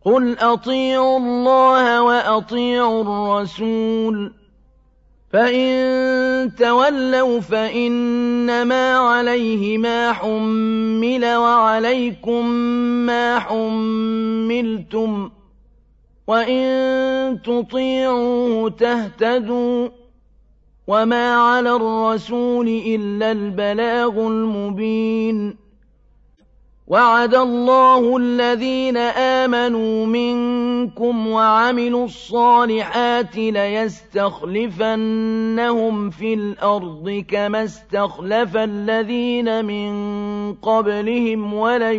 قُلْ أَطِيعُوا اللَّهَ وَأَطِيعُوا الرَّسُولَ ۖ فَإِن تَوَلَّوْا فَإِنَّمَا عَلَيْهِ مَا حُمِّلَ وَعَلَيْكُم مَّا حُمِّلْتُمْ ۖ وَإِن تُطِيعُوهُ تَهْتَدُوا ۚ وَمَا عَلَى الرَّسُولِ إِلَّا الْبَلَاغُ الْمُبِينُ وَعَدَ اللَّهُ الَّذِينَ آمَنُوا مِنكُمْ وَعَمِلُوا الصَّالِحَاتِ لَيَسْتَخْلِفَنَّهُمْ فِي الْأَرْضِ كَمَا اسْتَخْلَفَ الَّذِينَ مِن قَبْلِهِمْ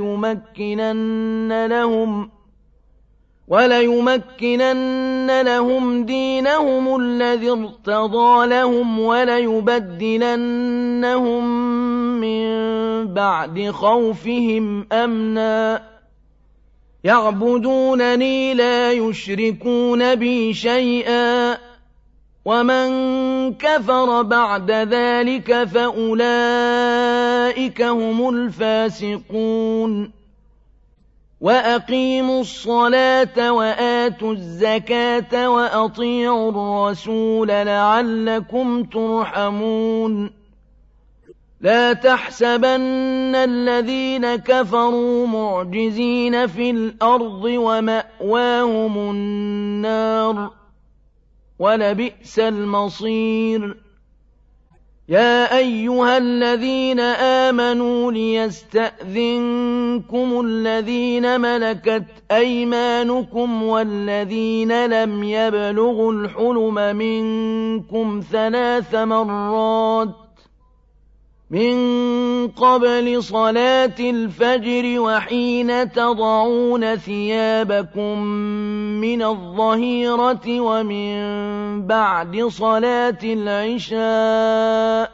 وَلَيُمَكِّنَنَّ لَهُمْ دِينَهُمُ الَّذِي ارْتَضَىٰ لَهُمْ وَلَيُبَدِّلَنَّهُم مِّن بَعْدِ خَوْفِهِمْ أَمْنًا ۚ يَعْبُدُونَنِي لَا يُشْرِكُونَ بِي شَيْئًا ۚ وَمَن كَفَرَ بَعْدَ ذَٰلِكَ فَأُولَٰئِكَ هُمُ الْفَاسِقُونَ وَأَقِيمُوا الصَّلَاةَ وَآتُوا الزَّكَاةَ وَأَطِيعُوا الرَّسُولَ لَعَلَّكُمْ تُرْحَمُونَ لَا تَحْسَبَنَّ الَّذِينَ كَفَرُوا مُعْجِزِينَ فِي الْأَرْضِ ۖ وَمَأْوَاهُمُ النَّارُ ۖ وَلَبِئْسَ الْمَصِيرُ يَا أَيُّهَا الَّذِينَ آمَنُوا لِيَسْتَأْذِنكُمُ الَّذِينَ مَلَكَتْ أَيْمَانُكُمْ وَالَّذِينَ لَمْ يَبْلُغُوا الْحُلُمَ مِنكُمْ 3 مرات من قبل صلاة الفجر وحين تضعون ثيابكم من الظهيرة ومن بعد صلاة العشاء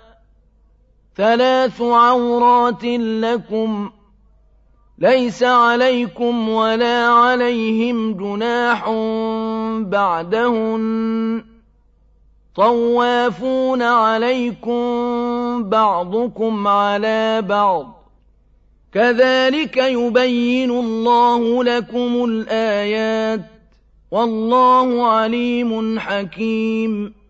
3 عورات لكم ليس عليكم ولا عليهم جناح بعدهن طوافون عليكم بعضكم على بعض كذلك يبين الله لكم الآيات والله عليم حكيم